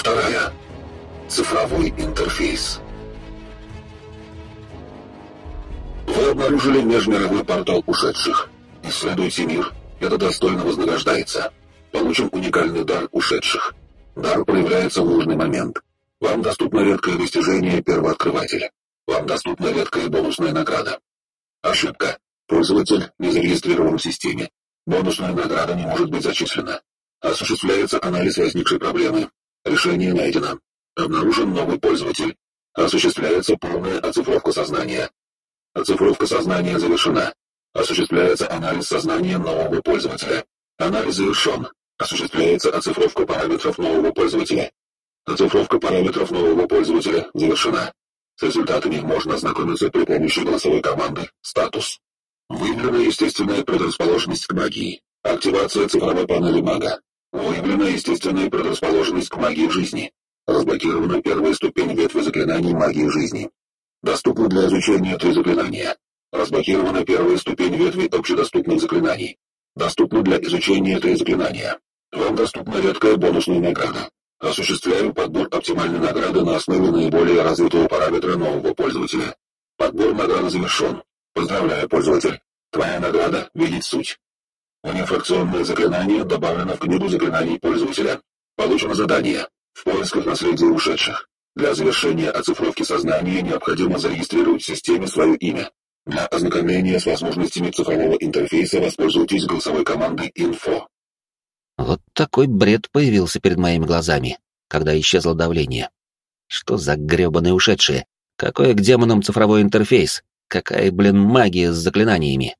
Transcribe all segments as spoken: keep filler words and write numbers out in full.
вторая. Цифровой интерфейс. Вы обнаружили межмировой портал ушедших. Исследуйте мир. Это достойно вознаграждается. Получен уникальный дар ушедших. Дар проявляется в нужный момент. Вам доступно редкое достижение «Первооткрыватель». Вам доступна редкая бонусная награда. Ошибка. Пользователь не зарегистрирован в системе. Бонусная награда не может быть зачислена. Осуществляется анализ возникшей проблемы. Решение найдено. Обнаружен новый пользователь. Осуществляется полная оцифровка сознания. Оцифровка сознания завершена. Осуществляется анализ сознания нового пользователя. Анализ завершен. Осуществляется оцифровка параметров нового пользователя. Оцифровка параметров нового пользователя завершена. С результатами можно ознакомиться при помощи голосовой команды «Статус». Выявлена естественная предрасположенность к магии. Активация цифровой панели мага. Выявлена естественная предрасположенность к магии жизни. Разблокирована первая ступень ветви заклинаний магии жизни. Доступно для изучения три заклинания. Разблокирована первая ступень ветви общедоступных заклинаний. Доступно для изучения три заклинания. Вам доступна редкая бонусная награда. Осуществляю подбор оптимальной награды на основе наиболее развитого параметра нового пользователя. Подбор награды завершен. Поздравляю, пользователь. Твоя награда — видеть суть. Унифракционное заклинание добавлено в книгу заклинаний пользователя. Получено задание. В поисках наследия ушедших. Для завершения оцифровки сознания необходимо зарегистрировать в системе свое имя. Для ознакомления с возможностями цифрового интерфейса воспользуйтесь голосовой командой «Инфо». Вот такой бред появился перед моими глазами, когда исчезло давление. Что за грёбаные ушедшие? Какой к демонам цифровой интерфейс? Какая, блин, магия с заклинаниями?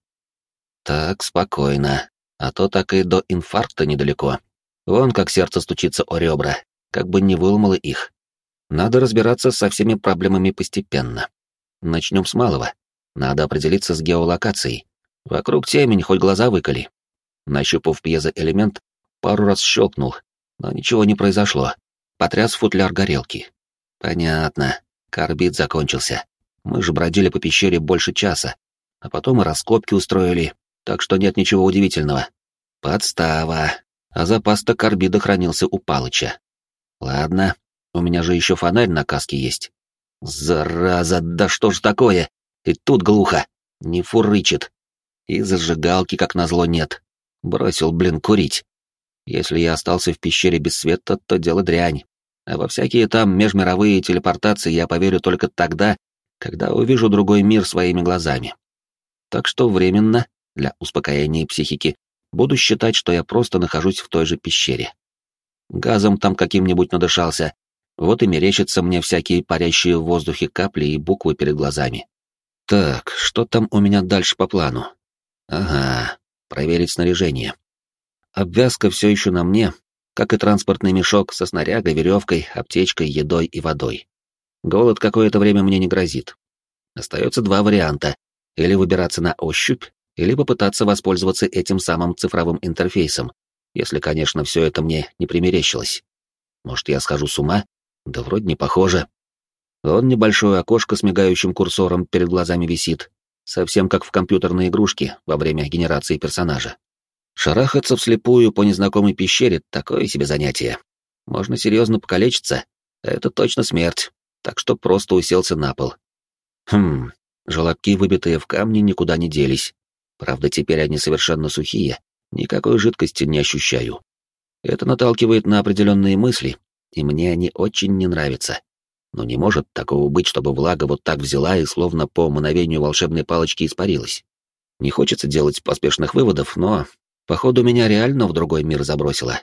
Так, спокойно. А то так и до инфаркта недалеко. Вон как сердце стучится о ребра, как бы не выломало их. Надо разбираться со всеми проблемами постепенно. Начнем с малого. Надо определиться с геолокацией. Вокруг темень, хоть глаза выколи. Нащупав пьезоэлемент, пару раз щелкнул, но ничего не произошло. Потряс футляр горелки. Понятно. Карбид закончился. Мы же бродили по пещере больше часа, а потом и раскопки устроили, так что нет ничего удивительного. Подстава. А запас-то карбида хранился у Палыча. Ладно, у меня же еще фонарь на каске есть. Зараза, да что ж такое? И тут глухо. Не фурычит. И зажигалки, как назло, нет. Бросил, блин, курить. Если я остался в пещере без света, то дело дрянь. А во всякие там межмировые телепортации я поверю только тогда, когда увижу другой мир своими глазами. Так что временно, для успокоения психики, буду считать, что я просто нахожусь в той же пещере. Газом там каким-нибудь надышался, вот и мерещатся мне всякие парящие в воздухе капли и буквы перед глазами. Так, что там у меня дальше по плану? Ага, проверить снаряжение. Обвязка все еще на мне, как и транспортный мешок со снарягой, веревкой, аптечкой, едой и водой. Голод какое-то время мне не грозит. Остается два варианта. Или выбираться на ощупь, или попытаться воспользоваться этим самым цифровым интерфейсом, если, конечно, все это мне не примерещилось. Может, я схожу с ума? Да вроде не похоже. Вон небольшое окошко с мигающим курсором перед глазами висит, совсем как в компьютерной игрушке во время генерации персонажа. Шарахаться вслепую по незнакомой пещере — такое себе занятие. Можно серьезно покалечиться, а это точно смерть, так что просто уселся на пол. Хм, желобки, выбитые в камни, никуда не делись. Правда, теперь они совершенно сухие, никакой жидкости не ощущаю. Это наталкивает на определенные мысли, и мне они очень не нравятся. Но не может такого быть, чтобы влага вот так взяла и словно по мановению волшебной палочки испарилась. Не хочется делать поспешных выводов, но, походу, меня реально в другой мир забросило.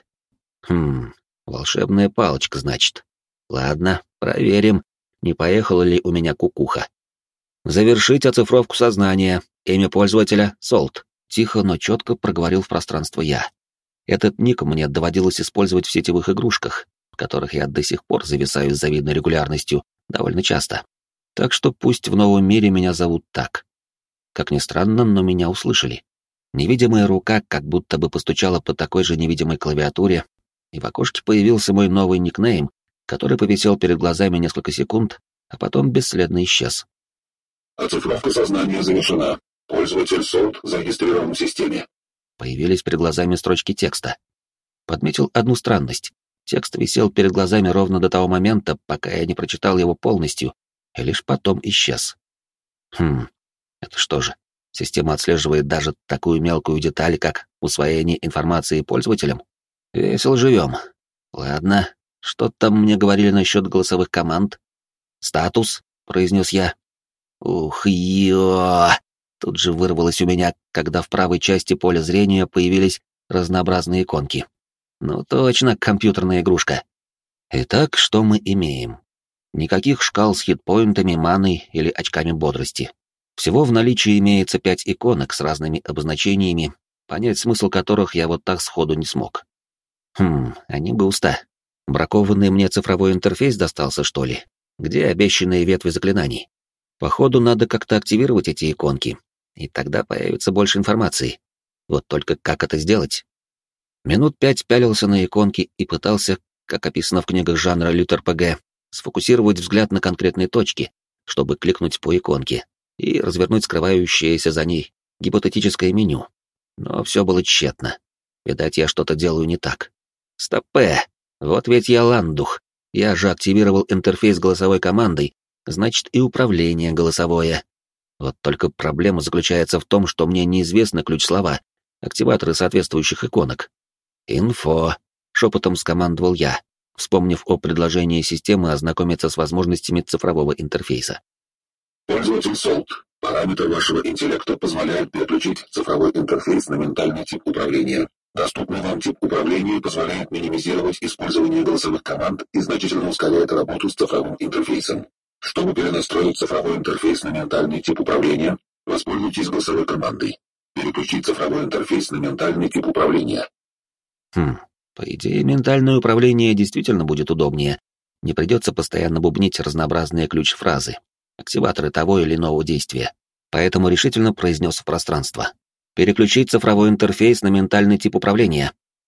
Хм, волшебная палочка, значит. Ладно, проверим, не поехала ли у меня кукуха. Завершить оцифровку сознания. Имя пользователя — Солт. Тихо, но четко проговорил в пространство я. Этот ник мне доводилось использовать в сетевых игрушках, в которых я до сих пор зависаю с завидной регулярностью довольно часто. Так что пусть в новом мире меня зовут так. Как ни странно, но меня услышали. Невидимая рука как будто бы постучала по такой же невидимой клавиатуре, и в окошке появился мой новый никнейм, который повисел перед глазами несколько секунд, а потом бесследно исчез. Оцифровка сознания завершена. Пользователь Солт зарегистрирован в системе. Появились перед глазами строчки текста. Подметил одну странность. Текст висел перед глазами ровно до того момента, пока я не прочитал его полностью, и лишь потом исчез. Хм, это что же, система отслеживает даже такую мелкую деталь, как усвоение информации пользователям? Весело живем. Ладно, что там мне говорили насчет голосовых команд? «Статус», — произнес я. Ух, ё! Тут же вырвалось у меня, когда в правой части поля зрения появились разнообразные иконки. Ну точно, компьютерная игрушка. Итак, что мы имеем? Никаких шкал с хитпоинтами, маной или очками бодрости. Всего в наличии имеется пять иконок с разными обозначениями, понять смысл которых я вот так сходу не смог. Хм, а не густо. Бракованный мне цифровой интерфейс достался, что ли? Где обещанные ветви заклинаний? Походу, надо как-то активировать эти иконки, и тогда появится больше информации. Вот только как это сделать? Минут пять пялился на иконки и пытался, как описано в книгах жанра лют-эр пэ гэ, сфокусировать взгляд на конкретной точке, чтобы кликнуть по иконке и развернуть скрывающееся за ней гипотетическое меню. Но все было тщетно. Видать, я что-то делаю не так. Стопэ! Вот ведь я ландух. Я же активировал интерфейс голосовой командой, значит и управление голосовое. Вот только проблема заключается в том, что мне неизвестны ключ-слова, активаторы соответствующих иконок. «Инфо», — шепотом скомандовал я, вспомнив о предложении системы ознакомиться с возможностями цифрового интерфейса. Пользователь Солт. Параметр вашего интеллекта позволяет переключить цифровой интерфейс на ментальный тип управления. Доступный вам тип управления позволяет минимизировать использование голосовых команд и значительно ускоряет работу с цифровым интерфейсом. Чтобы перенастроить цифровой интерфейс на ментальный тип управления, воспользуйтесь голосовой командой. Переключить цифровой интерфейс на ментальный тип управления. Хм, по идее, ментальное управление действительно будет удобнее. Не придется постоянно бубнить разнообразные ключ-фразы, активаторы того или иного действия. Поэтому решительно произнес в пространство. Переключить цифровой интерфейс на ментальный тип управления.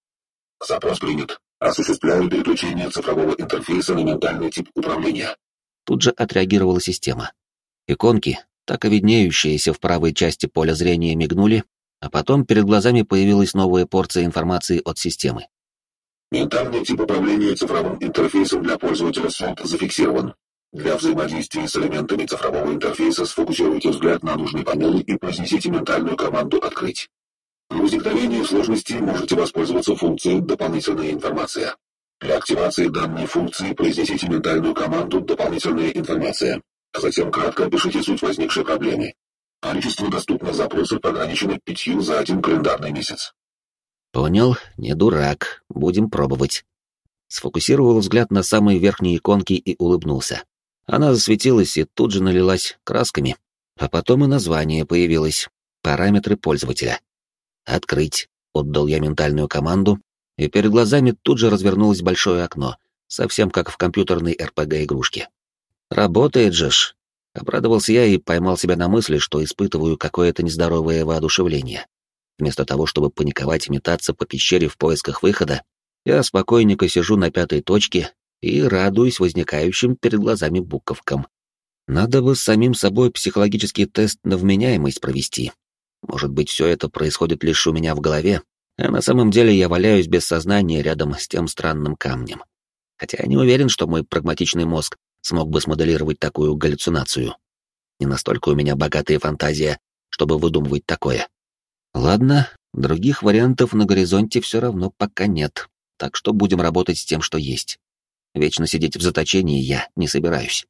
Запрос принят. Осуществляю переключение цифрового интерфейса на ментальный тип управления. Тут же отреагировала система. Иконки, так и виднеющиеся в правой части поля зрения, мигнули, а потом перед глазами появилась новая порция информации от системы. Ментальный тип управления цифровым интерфейсом для пользователя Солт зафиксирован. Для взаимодействия с элементами цифрового интерфейса сфокусируйте взгляд на нужной панели и произнесите ментальную команду «Открыть». При возникновении сложности можете воспользоваться функцией «Дополнительная информация». Для активации данной функции произнесите ментальную команду «Дополнительная информация», а затем кратко опишите суть возникшей проблемы. Количество доступных запросов ограничено пятью за один календарный месяц. Понял, не дурак, будем пробовать. Сфокусировал взгляд на самой верхней иконке и улыбнулся. Она засветилась и тут же налилась красками, а потом и название появилось. Параметры пользователя. «Открыть», — отдал я ментальную команду, и перед глазами тут же развернулось большое окно, совсем как в компьютерной эр пэ гэ-игрушке. «Работает же ж!» — обрадовался я и поймал себя на мысли, что испытываю какое-то нездоровое воодушевление. Вместо того, чтобы паниковать и метаться по пещере в поисках выхода, я спокойненько сижу на пятой точке и радуюсь возникающим перед глазами буковкам. Надо бы с самим собой психологический тест на вменяемость провести. Может быть, все это происходит лишь у меня в голове, а на самом деле я валяюсь без сознания рядом с тем странным камнем. Хотя я не уверен, что мой прагматичный мозг смог бы смоделировать такую галлюцинацию. Не настолько у меня богатая фантазия, чтобы выдумывать такое. Ладно, других вариантов на горизонте все равно пока нет, так что будем работать с тем, что есть. Вечно сидеть в заточении я не собираюсь.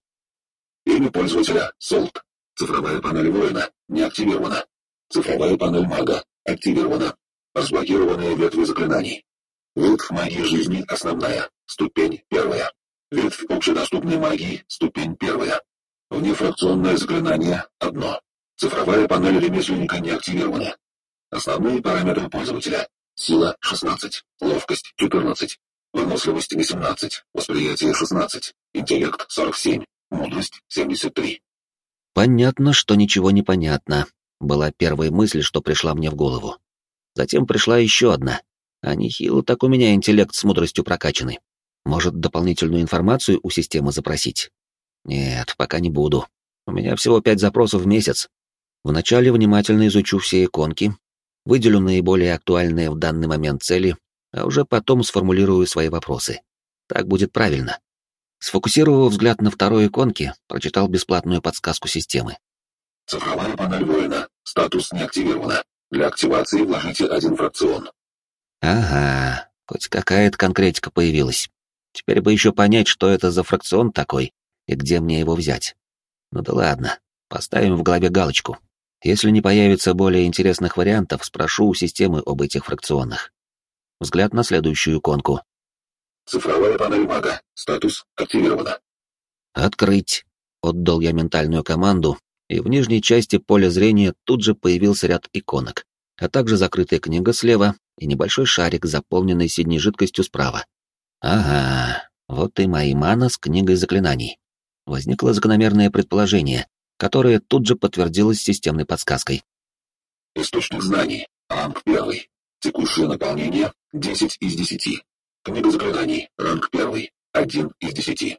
Имя пользователя — Солт. Цифровая панель воина не активирована. Цифровая панель мага активирована. Разблокированные ветви заклинаний. Ветвь магии жизни основная. Ступень первая. Ветвь общедоступной магии. Ступень первая. Внефракционное заклинание — одно. Цифровая панель ремесленника не активирована. Основные параметры пользователя. Сила — шестнадцать. Ловкость — четырнадцать. Выносливость — восемнадцать. Восприятие — шестнадцать. Интеллект — сорок семь. Мудрость — семьдесят три. Понятно, что ничего не понятно. Была первая мысль, что пришла мне в голову. Затем пришла еще одна. А нехило так у меня интеллект с мудростью прокачанный. Может, дополнительную информацию у системы запросить? Нет, пока не буду. У меня всего пять запросов в месяц. Вначале внимательно изучу все иконки, выделю наиболее актуальные в данный момент цели, а уже потом сформулирую свои вопросы. Так будет правильно. Сфокусировав взгляд на второй иконке, прочитал бесплатную подсказку системы. Цифровая панель воина. Статус не активирована. Для активации вложите один фракцион. Ага, хоть какая-то конкретика появилась. Теперь бы еще понять, что это за фракцион такой и где мне его взять. Ну да ладно, поставим в голове галочку. Если не появится более интересных вариантов, спрошу у системы об этих фракционах. Взгляд на следующую иконку. Цифровая панель мага. Статус активирована. «Открыть!» — отдал я ментальную команду, и в нижней части поля зрения тут же появился ряд иконок, а также закрытая книга слева и небольшой шарик, заполненный синей жидкостью справа. Ага, вот и мои мана с книгой заклинаний. Возникло закономерное предположение, которое тут же подтвердилось системной подсказкой. Источник знаний. Ранг первый. Текущее наполнение десять из десяти. Книга заклинаний. Ранг первый. один из десяти.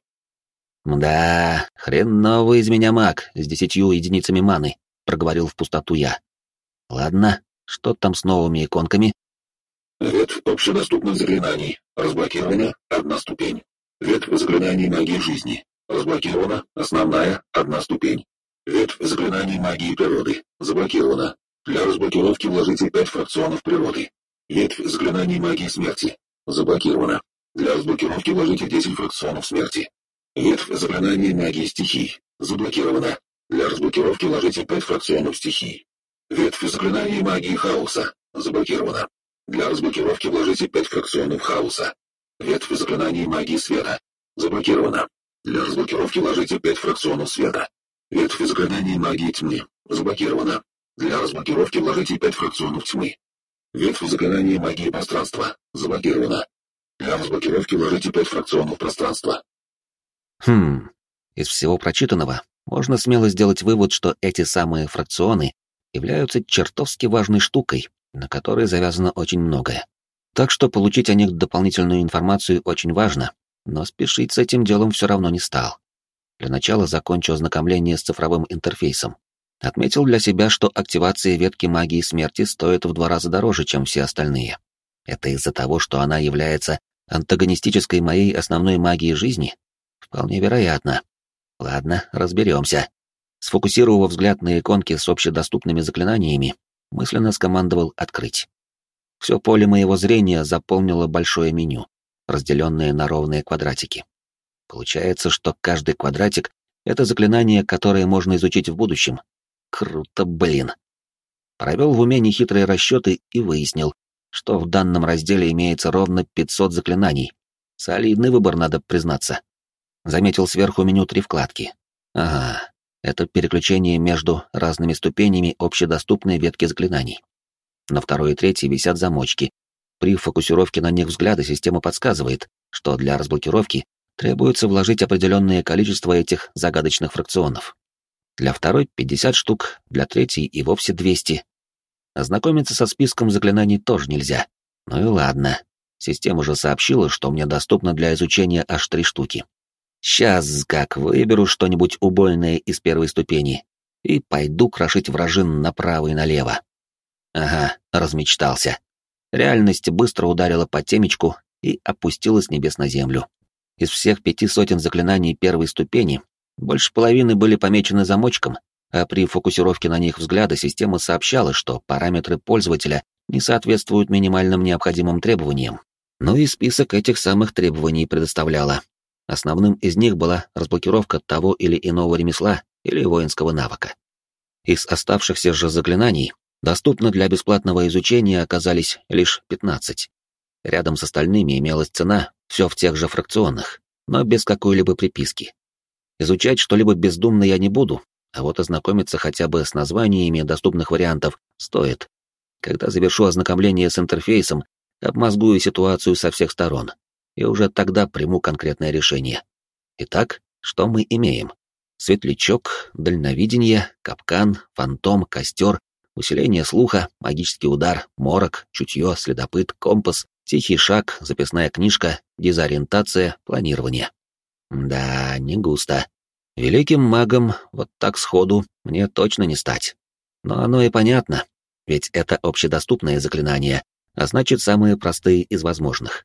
«Да, хреновый из меня маг с десятью единицами маны», — проговорил в пустоту я. «Ладно, что там с новыми иконками?» Ветвь общедоступных заклинаний. Разблокирована одна ступень. Ветвь заклинаний магии жизни. Разблокирована основная одна ступень. Ветвь заклинаний магии природы. Заблокирована. Для разблокировки вложите пять фракционов природы. Ветвь заклинаний магии смерти. Заблокирована. Для разблокировки вложите десять фракционов смерти. Ветвь заклинаний магии стихий. Заблокирована. Для разблокировки вложите пять фракционов стихий. Ветвь заклинаний магии хаоса. Заблокирована. Для разблокировки вложите пять фракционов хаоса. Ветвь заклинаний магии света. Заблокирована. Для разблокировки вложите пять фракционов света. Ветвь заклинаний магии тьмы. Заблокирована. Для разблокировки вложите пять фракционов тьмы. Ветвь заклинаний магии пространства. Заблокирована. Для разблокировки вложите пять фракционов пространства. Хм, из всего прочитанного можно смело сделать вывод, что эти самые фракционы являются чертовски важной штукой, на которой завязано очень многое. Так что получить о них дополнительную информацию очень важно, но спешить с этим делом все равно не стал. Для начала закончу ознакомление с цифровым интерфейсом. Отметил для себя, что активация ветки магии смерти стоит в два раза дороже, чем все остальные. Это из-за того, что она является антагонистической моей основной магии жизни? Вполне вероятно. Ладно, разберемся. Сфокусировав взгляд на иконки с общедоступными заклинаниями, мысленно скомандовал «Открыть». Все поле моего зрения заполнило большое меню, разделенное на ровные квадратики. Получается, что каждый квадратик — это заклинание, которое можно изучить в будущем. Круто, блин. Провел в уме нехитрые расчеты и выяснил, что в данном разделе имеется ровно пятьсот заклинаний. Солидный выбор, надо признаться. Заметил сверху меню три вкладки. Ага, это переключение между разными ступенями общедоступной ветки заклинаний. На второй и третьей висят замочки. При фокусировке на них взгляда система подсказывает, что для разблокировки требуется вложить определенное количество этих загадочных фракционов. Для второй пятьдесят штук, для третьей и вовсе двести. Ознакомиться со списком заклинаний тоже нельзя. Ну и ладно. Система же сообщила, что мне доступно для изучения аж три штуки. Сейчас как выберу что-нибудь убойное из первой ступени и пойду крошить вражин направо и налево. Ага, размечтался. Реальность быстро ударила по темечку и опустилась с небес на землю. Из всех пяти сотен заклинаний первой ступени больше половины были помечены замочком, а при фокусировке на них взгляда система сообщала, что параметры пользователя не соответствуют минимальным необходимым требованиям. Ну и список этих самых требований предоставляла. Основным из них была разблокировка того или иного ремесла или воинского навыка. Из оставшихся же заклинаний доступно для бесплатного изучения оказались лишь пятнадцать. Рядом с остальными имелась цена, все в тех же фракционных, но без какой-либо приписки. Изучать что-либо бездумно я не буду, а вот ознакомиться хотя бы с названиями доступных вариантов стоит. Когда завершу ознакомление с интерфейсом, обмозгую ситуацию со всех сторон, и уже тогда приму конкретное решение. Итак, что мы имеем? Светлячок, дальновидение, капкан, фантом, костер, усиление слуха, магический удар, морок, чутье, следопыт, компас, тихий шаг, записная книжка, дезориентация, планирование. Да, не густо. Великим магом вот так сходу мне точно не стать. Но оно и понятно, ведь это общедоступные заклинания, а значит, самые простые из возможных.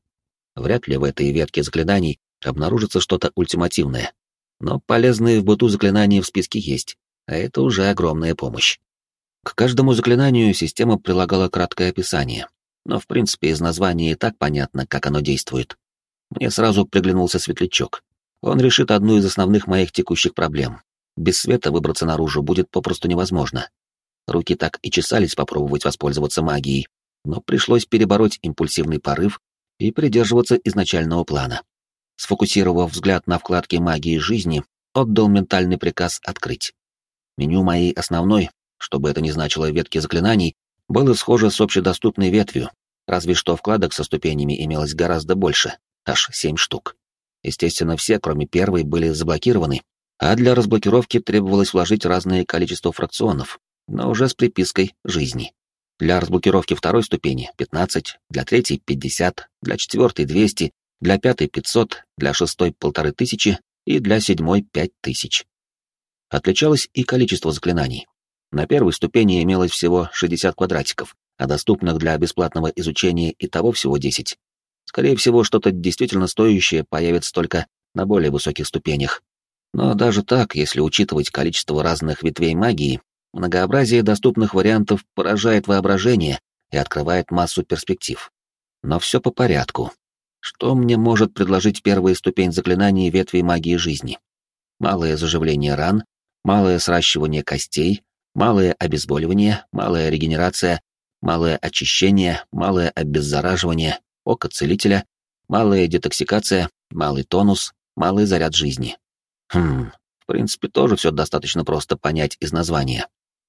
Вряд ли в этой ветке заклинаний обнаружится что-то ультимативное. Но полезные в быту заклинания в списке есть, а это уже огромная помощь. К каждому заклинанию система прилагала краткое описание, но в принципе из названия и так понятно, как оно действует. Мне сразу приглянулся светлячок. Он решит одну из основных моих текущих проблем. Без света выбраться наружу будет попросту невозможно. Руки так и чесались попробовать воспользоваться магией, но пришлось перебороть импульсивный порыв и придерживаться изначального плана. Сфокусировав взгляд на вкладке магии жизни, отдал ментальный приказ открыть. Меню моей основной, чтобы это не значило ветки заклинаний, было схоже с общедоступной ветвью, разве что вкладок со ступенями имелось гораздо больше, аж семь штук. Естественно, все, кроме первой, были заблокированы, а для разблокировки требовалось вложить разное количество фракционов, но уже с припиской «жизни». Для разблокировки второй ступени — пятнадцать, для третьей — пятьдесят, для четвертой — двести, для пятой — пятьсот, для шестой — полторы тысячи и для седьмой — пять тысяч. Отличалось и количество заклинаний. На первой ступени имелось всего шестьдесят квадратиков, а доступных для бесплатного изучения и того всего десять. Скорее всего, что-то действительно стоящее появится только на более высоких ступенях. Но даже так, если учитывать количество разных ветвей магии, многообразие доступных вариантов поражает воображение и открывает массу перспектив. Но все по порядку. Что мне может предложить первая ступень заклинаний ветви магии жизни? Малое заживление ран, малое сращивание костей, малое обезболивание, малая регенерация, малое очищение, малое обеззараживание, око целителя, малая детоксикация, малый тонус, малый заряд жизни. Хм, в принципе, тоже все достаточно просто понять из названия.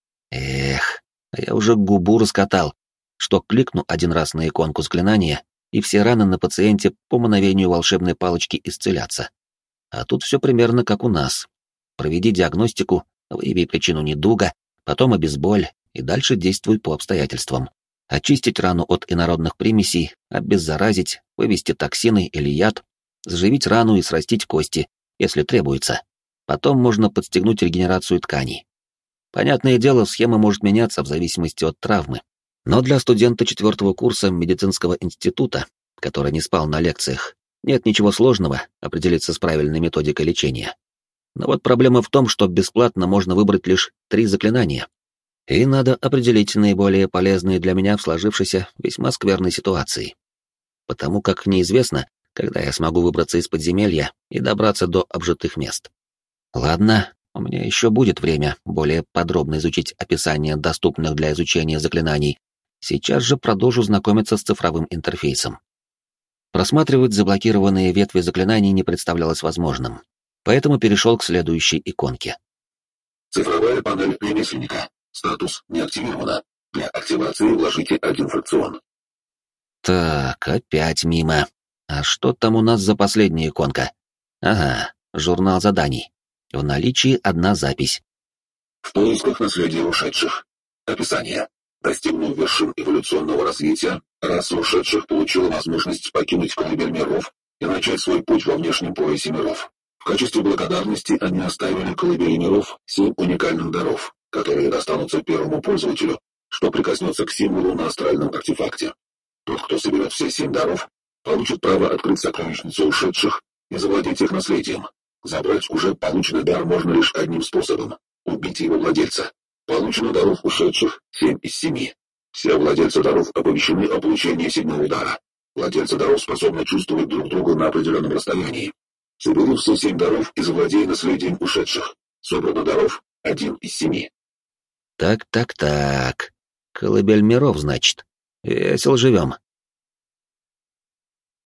Эх, а я уже губу раскатал, что кликну один раз на иконку заклинания, и все раны на пациенте по мановению волшебной палочки исцелятся. А тут все примерно как у нас. Проведи диагностику, выяви причину недуга, потом обезболь, и дальше действуй по обстоятельствам. Очистить рану от инородных примесей, обеззаразить, вывести токсины или яд, заживить рану и срастить кости, если требуется. Потом можно подстегнуть регенерацию тканей. Понятное дело, схема может меняться в зависимости от травмы. Но для студента четвертого курса медицинского института, который не спал на лекциях, нет ничего сложного определиться с правильной методикой лечения. Но вот проблема в том, что бесплатно можно выбрать лишь три заклинания. И надо определить наиболее полезные для меня в сложившейся весьма скверной ситуации. Потому как неизвестно, когда я смогу выбраться из подземелья и добраться до обжитых мест. Ладно, у меня еще будет время более подробно изучить описание доступных для изучения заклинаний. Сейчас же продолжу знакомиться с цифровым интерфейсом. Просматривать заблокированные ветви заклинаний не представлялось возможным, поэтому перешел к следующей иконке. Цифровая панель ремесленника. Статус не активировано. Для активации вложите один фракцион. Так, опять мимо. А что там у нас за последняя иконка? Ага, журнал заданий. В наличии одна запись. В поисках наследия ушедших. Описание. Достигнув вершин эволюционного развития, раса ушедших получила возможность покинуть колыбель миров и начать свой путь во внешнем поясе миров. В качестве благодарности они оставили колыбели миров семь уникальных даров, которые достанутся первому пользователю, что прикоснется к символу на астральном артефакте. Тот, кто соберет все семь даров, получит право открыть сокровищницу ушедших и завладеть их наследием. Забрать уже полученный дар можно лишь одним способом — убить его владельца. Получено даров ушедших семь из семи. Все владельцы даров оповещены о получении седьмого дара. Владельцы даров способны чувствовать друг друга на определенном расстоянии. Собери все семь даров и завладей наследием ушедших. Собрано даров один из семи. Так-так-так. Колыбель миров, значит. Весел живем.